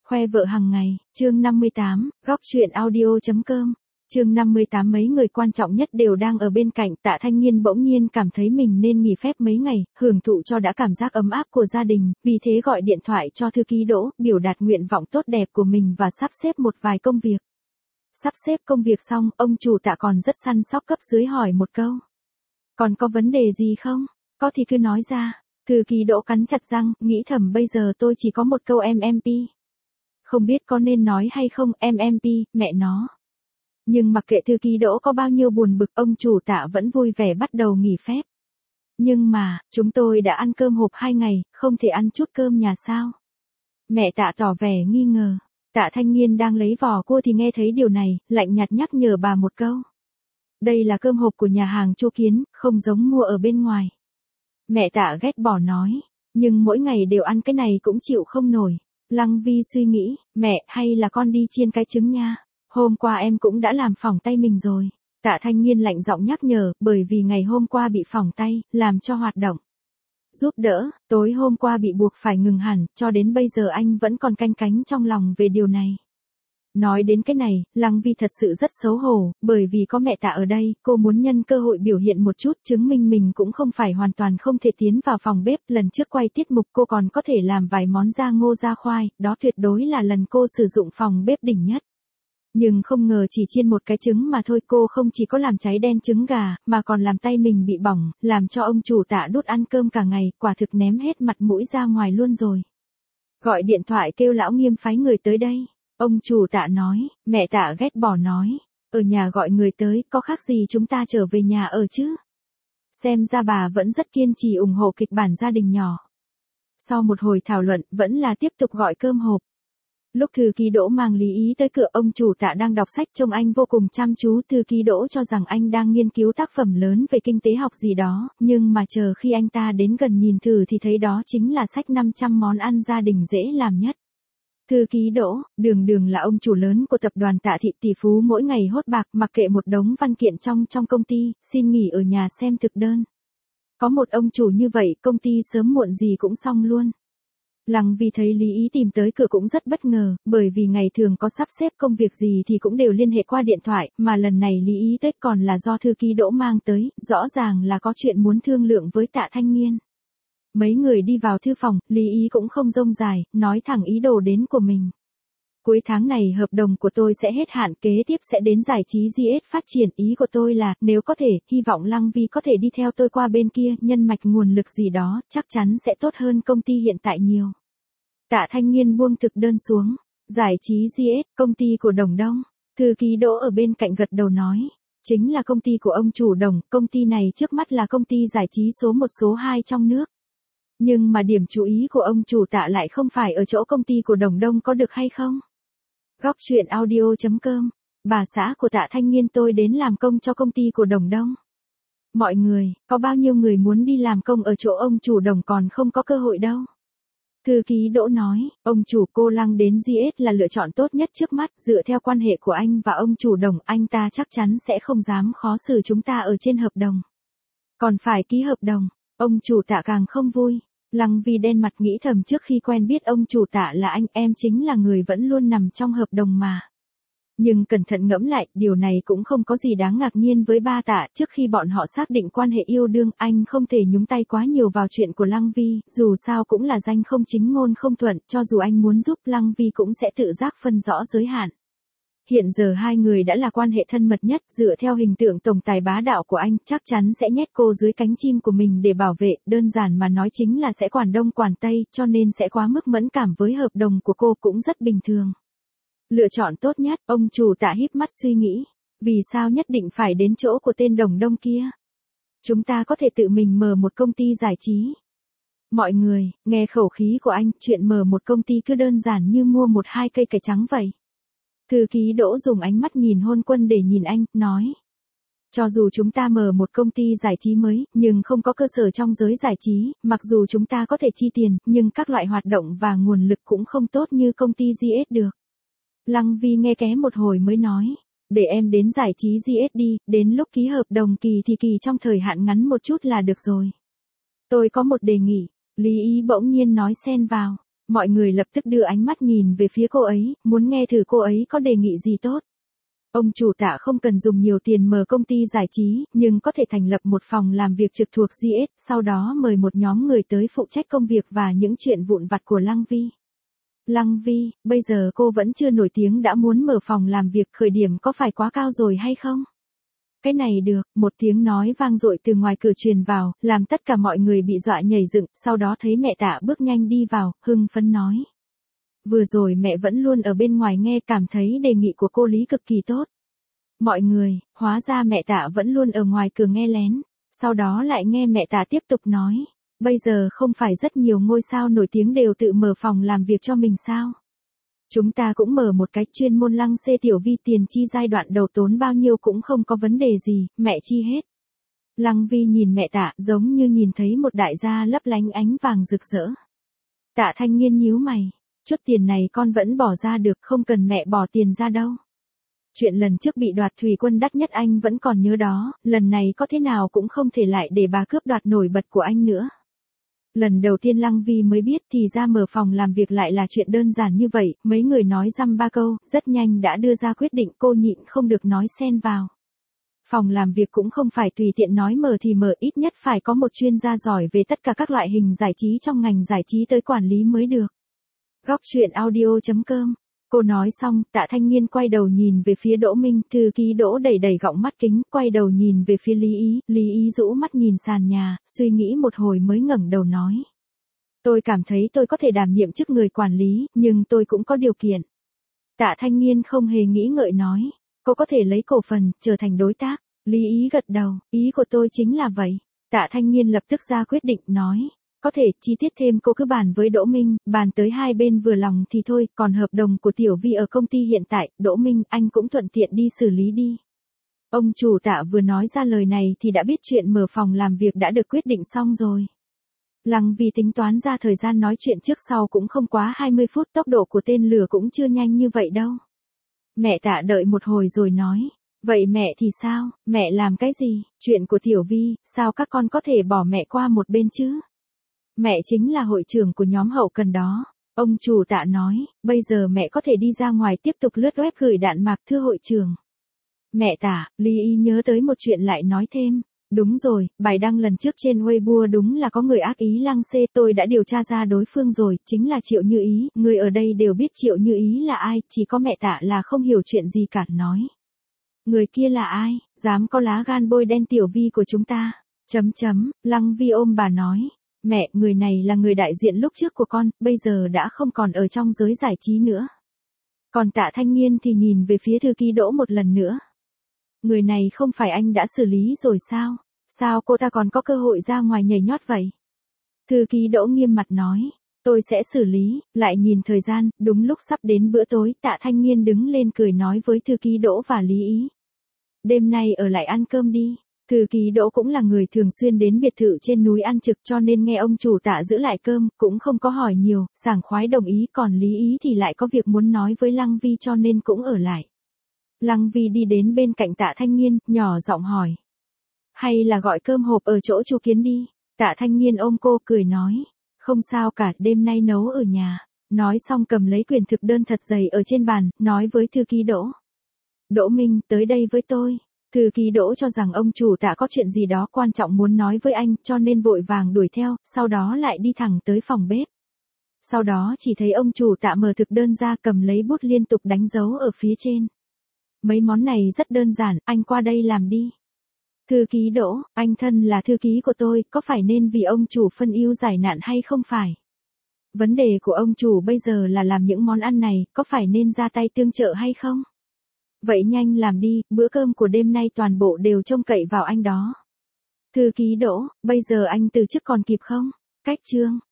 Khoe vợ hàng ngày, chương 58, góc chuyện audio.com. Chương 58 mấy người quan trọng nhất đều đang ở bên cạnh, Tạ Thanh Nghiên bỗng nhiên cảm thấy mình nên nghỉ phép mấy ngày, hưởng thụ cho đã cảm giác ấm áp của gia đình, vì thế gọi điện thoại cho thư ký Đỗ, biểu đạt nguyện vọng tốt đẹp của mình và sắp xếp một vài công việc. Sắp xếp công việc xong, ông chủ Tạ còn rất săn sóc cấp dưới hỏi một câu. Còn có vấn đề gì không? Có thì cứ nói ra. Thư ký Đỗ cắn chặt răng, nghĩ thầm bây giờ tôi chỉ có một câu MMP. Không biết có nên nói hay không, MMP, mẹ nó. Nhưng mặc kệ thư ký Đỗ có bao nhiêu buồn bực, ông chủ Tạ vẫn vui vẻ bắt đầu nghỉ phép. Nhưng mà, chúng tôi đã ăn cơm hộp 2 ngày, không thể ăn chút cơm nhà sao? Mẹ Tạ tỏ vẻ nghi ngờ. Tạ Thanh Nghiên đang lấy vò cua thì nghe thấy điều này, lạnh nhạt nhắc nhở bà một câu. Đây là cơm hộp của nhà hàng Chu Kiến, không giống mua ở bên ngoài. Mẹ Tạ ghét bỏ nói, nhưng mỗi ngày đều ăn cái này cũng chịu không nổi. Lăng Vi suy nghĩ, mẹ, hay là con đi chiên cái trứng nha. Hôm qua em cũng đã làm phỏng tay mình rồi. Tạ Thanh Nghiên lạnh giọng nhắc nhở, bởi vì ngày hôm qua bị phỏng tay, làm cho hoạt động giúp đỡ, tối hôm qua bị buộc phải ngừng hẳn, cho đến bây giờ anh vẫn còn canh cánh trong lòng về điều này. Nói đến cái này, Lăng Vi thật sự rất xấu hổ, bởi vì có mẹ Tạ ở đây, cô muốn nhân cơ hội biểu hiện một chút, chứng minh mình cũng không phải hoàn toàn không thể tiến vào phòng bếp. Lần trước quay tiết mục cô còn có thể làm vài món da ngô da khoai, đó tuyệt đối là lần cô sử dụng phòng bếp đỉnh nhất. Nhưng không ngờ chỉ chiên một cái trứng mà thôi, cô không chỉ có làm cháy đen trứng gà, mà còn làm tay mình bị bỏng, làm cho ông chủ Tạ đút ăn cơm cả ngày, quả thực ném hết mặt mũi ra ngoài luôn rồi. Gọi điện thoại kêu lão Nghiêm phái người tới đây. Ông chủ Tạ nói, mẹ Tạ ghét bỏ nói, ở nhà gọi người tới, có khác gì chúng ta trở về nhà ở chứ? Xem ra bà vẫn rất kiên trì ủng hộ kịch bản gia đình nhỏ. Sau một hồi thảo luận, vẫn là tiếp tục gọi cơm hộp. Lúc thư ký Đỗ mang Lý Ý tới cửa, ông chủ Tạ đang đọc sách, trông anh vô cùng chăm chú. Thư ký Đỗ cho rằng anh đang nghiên cứu tác phẩm lớn về kinh tế học gì đó, nhưng mà chờ khi anh ta đến gần nhìn thử thì thấy đó chính là sách 500 món ăn gia đình dễ làm nhất. Thư ký Đỗ, đường là ông chủ lớn của tập đoàn Tạ Thị, tỷ phú mỗi ngày hốt bạc, mặc kệ một đống văn kiện trong công ty, xin nghỉ ở nhà xem thực đơn. Có một ông chủ như vậy, công ty sớm muộn gì cũng xong luôn. Lăng Vi thấy Lý Ý tìm tới cửa cũng rất bất ngờ, bởi vì ngày thường có sắp xếp công việc gì thì cũng đều liên hệ qua điện thoại, mà lần này Lý Ý tới còn là do thư ký Đỗ mang tới, rõ ràng là có chuyện muốn thương lượng với Tạ Thanh Nghiên. Mấy người đi vào thư phòng, Lý Ý cũng không rông dài, nói thẳng ý đồ đến của mình. Cuối tháng này hợp đồng của tôi sẽ hết hạn, kế tiếp sẽ đến giải trí GS phát triển, ý của tôi là, nếu có thể, hy vọng Lăng Vi có thể đi theo tôi qua bên kia, nhân mạch nguồn lực gì đó, chắc chắn sẽ tốt hơn công ty hiện tại nhiều. Tạ Thanh Nghiên buông thực đơn xuống, giải trí GS, công ty của Đồng Đông, thư ký Đỗ ở bên cạnh gật đầu nói. Chính là công ty của ông chủ Đồng, công ty này trước mắt là công ty giải trí số 1 số 2 trong nước. Nhưng mà điểm chú ý của ông chủ Tạ lại không phải ở chỗ công ty của Đồng Đông có được hay không. Góc chuyện audio.com, bà xã của Tạ Thanh Nghiên tôi đến làm công cho công ty của Đồng Đông. Mọi người, có bao nhiêu người muốn đi làm công ở chỗ ông chủ Đồng còn không có cơ hội đâu. Thư ký Đỗ nói, ông chủ cô Lăng đến GS là lựa chọn tốt nhất trước mắt, dựa theo quan hệ của anh và ông chủ Đồng, anh ta chắc chắn sẽ không dám khó xử chúng ta ở trên hợp đồng. Còn phải ký hợp đồng, ông chủ Tạ càng không vui. Lăng Vi đen mặt nghĩ thầm, trước khi quen biết ông chủ Tạ là anh em chính là người vẫn luôn nằm trong hợp đồng mà. Nhưng cẩn thận ngẫm lại, điều này cũng không có gì đáng ngạc nhiên với ba Tạ, trước khi bọn họ xác định quan hệ yêu đương, anh không thể nhúng tay quá nhiều vào chuyện của Lăng Vi, dù sao cũng là danh không chính ngôn không thuận, cho dù anh muốn giúp Lăng Vi cũng sẽ tự giác phân rõ giới hạn. Hiện giờ hai người đã là quan hệ thân mật nhất, dựa theo hình tượng tổng tài bá đạo của anh, chắc chắn sẽ nhét cô dưới cánh chim của mình để bảo vệ, đơn giản mà nói chính là sẽ quản đông quản tây, cho nên sẽ quá mức mẫn cảm với hợp đồng của cô cũng rất bình thường. Lựa chọn tốt nhất, ông chủ Tạ híp mắt suy nghĩ, vì sao nhất định phải đến chỗ của tên Đồng Đông kia? Chúng ta có thể tự mình mở một công ty giải trí. Mọi người, nghe khẩu khí của anh, chuyện mở một công ty cứ đơn giản như mua 1-2 cây cải trắng vậy. Thư ký Đỗ dùng ánh mắt nhìn hôn quân để nhìn anh, nói. Cho dù chúng ta mở một công ty giải trí mới, nhưng không có cơ sở trong giới giải trí, mặc dù chúng ta có thể chi tiền, nhưng các loại hoạt động và nguồn lực cũng không tốt như công ty GS được. Lăng Vi nghe ké một hồi mới nói, để em đến giải trí GS đi, đến lúc ký hợp đồng kỳ thì kỳ trong thời hạn ngắn một chút là được rồi. Tôi có một đề nghị, Lý Ý bỗng nhiên nói xen vào. Mọi người lập tức đưa ánh mắt nhìn về phía cô ấy, muốn nghe thử cô ấy có đề nghị gì tốt. Ông chủ Tạ không cần dùng nhiều tiền mở công ty giải trí, nhưng có thể thành lập một phòng làm việc trực thuộc GS, sau đó mời một nhóm người tới phụ trách công việc và những chuyện vụn vặt của Lăng Vi. Lăng Vi, bây giờ cô vẫn chưa nổi tiếng đã muốn mở phòng làm việc, khởi điểm có phải quá cao rồi hay không? Cái này được, một tiếng nói vang dội từ ngoài cửa truyền vào, làm tất cả mọi người bị dọa nhảy dựng, sau đó thấy mẹ Tạ bước nhanh đi vào, hưng phấn nói. Vừa rồi mẹ vẫn luôn ở bên ngoài nghe, cảm thấy đề nghị của cô Lý cực kỳ tốt. Mọi người, hóa ra mẹ Tạ vẫn luôn ở ngoài cửa nghe lén, sau đó lại nghe mẹ Tạ tiếp tục nói. Bây giờ không phải rất nhiều ngôi sao nổi tiếng đều tự mở phòng làm việc cho mình sao? Chúng ta cũng mở một cái chuyên môn. Lăng Xê Tiểu Vi, tiền chi giai đoạn đầu tốn bao nhiêu cũng không có vấn đề gì, mẹ chi hết. Lăng Vi nhìn mẹ Tạ giống như nhìn thấy một đại gia lấp lánh ánh vàng rực rỡ. Tạ Thanh Nghiên nhíu mày, chút tiền này con vẫn bỏ ra được, không cần mẹ bỏ tiền ra đâu. Chuyện lần trước bị đoạt thủy quân đắt nhất anh vẫn còn nhớ đó, lần này có thế nào cũng không thể lại để bà cướp đoạt nổi bật của anh nữa. Lần đầu tiên Lăng Vi mới biết thì ra mở phòng làm việc lại là chuyện đơn giản như vậy, mấy người nói dăm ba câu, rất nhanh đã đưa ra quyết định, cô nhịn không được nói xen vào. Phòng làm việc cũng không phải tùy tiện nói mở thì mở, ít nhất phải có một chuyên gia giỏi về tất cả các loại hình giải trí trong ngành giải trí tới quản lý mới được. Góc truyện audio.com. Cô nói xong, Tạ Thanh Nghiên quay đầu nhìn về phía Đỗ Minh, thư ký Đỗ đẩy đẩy gọng mắt kính, quay đầu nhìn về phía Lý Ý rũ mắt nhìn sàn nhà, suy nghĩ một hồi mới ngẩng đầu nói. Tôi cảm thấy tôi có thể đảm nhiệm chức người quản lý, nhưng tôi cũng có điều kiện. Tạ Thanh Nghiên không hề nghĩ ngợi nói, cô có thể lấy cổ phần, trở thành đối tác. Lý Ý gật đầu, ý của tôi chính là vậy. Tạ Thanh Nghiên lập tức ra quyết định, nói. Có thể, chi tiết thêm cô cứ bàn với Đỗ Minh, bàn tới hai bên vừa lòng thì thôi, còn hợp đồng của Tiểu Vi ở công ty hiện tại, Đỗ Minh, anh cũng thuận tiện đi xử lý đi. Ông chủ Tạ vừa nói ra lời này thì đã biết chuyện mở phòng làm việc đã được quyết định xong rồi. Lăng Vi tính toán ra thời gian nói chuyện trước sau cũng không quá 20 phút, tốc độ của tên lửa cũng chưa nhanh như vậy đâu. Mẹ Tạ đợi một hồi rồi nói. Vậy mẹ thì sao, mẹ làm cái gì, chuyện của Tiểu Vi, sao các con có thể bỏ mẹ qua một bên chứ? Mẹ chính là hội trưởng của nhóm hậu cần đó. Ông chủ Tạ nói, bây giờ mẹ có thể đi ra ngoài tiếp tục lướt web gửi đạn mạc, thưa hội trưởng. Mẹ Tạ, Lý Ý nhớ tới một chuyện lại nói thêm. Đúng rồi, bài đăng lần trước trên Weibo đúng là có người ác ý Lăng Xê, tôi đã điều tra ra đối phương rồi, chính là Triệu Như Ý, người ở đây đều biết Triệu Như Ý là ai, chỉ có mẹ Tạ là không hiểu chuyện gì cả. Nói. Người kia là ai, dám có lá gan bôi đen Tiểu Vi của chúng ta. Lăng Vi ôm bà nói. Mẹ, người này là người đại diện lúc trước của con, bây giờ đã không còn ở trong giới giải trí nữa. Còn Tạ Thanh Nghiên thì nhìn về phía thư ký Đỗ một lần nữa. Người này không phải anh đã xử lý rồi sao? Sao cô ta còn có cơ hội ra ngoài nhảy nhót vậy? Thư ký Đỗ nghiêm mặt nói. Tôi sẽ xử lý, lại nhìn thời gian, đúng lúc sắp đến bữa tối, Tạ Thanh Nghiên đứng lên cười nói với thư ký Đỗ và Lý Ý. Đêm nay ở lại ăn cơm đi. Thư ký Đỗ cũng là người thường xuyên đến biệt thự trên núi ăn trực, cho nên nghe ông chủ Tạ giữ lại cơm, cũng không có hỏi nhiều, sảng khoái đồng ý, còn Lý Ý thì lại có việc muốn nói với Lăng Vi cho nên cũng ở lại. Lăng Vi đi đến bên cạnh Tạ Thanh Nghiên, nhỏ giọng hỏi. Hay là gọi cơm hộp ở chỗ chú Kiến đi. Tạ Thanh Nghiên ôm cô cười nói. Không sao cả, đêm nay nấu ở nhà. Nói xong cầm lấy quyển thực đơn thật dày ở trên bàn, nói với thư ký Đỗ. Đỗ Minh, tới đây với tôi. Thư ký Đỗ cho rằng ông chủ Tạ có chuyện gì đó quan trọng muốn nói với anh, cho nên vội vàng đuổi theo, sau đó lại đi thẳng tới phòng bếp. Sau đó chỉ thấy ông chủ Tạ mở thực đơn ra, cầm lấy bút liên tục đánh dấu ở phía trên. Mấy món này rất đơn giản, anh qua đây làm đi. Thư ký Đỗ, anh thân là thư ký của tôi, có phải nên vì ông chủ phân ưu giải nạn hay không phải? Vấn đề của ông chủ bây giờ là làm những món ăn này, có phải nên ra tay tương trợ hay không? Vậy nhanh làm đi, bữa cơm của đêm nay toàn bộ đều trông cậy vào anh đó. Thư ký Đỗ, bây giờ anh từ chức còn kịp không? Cách chương.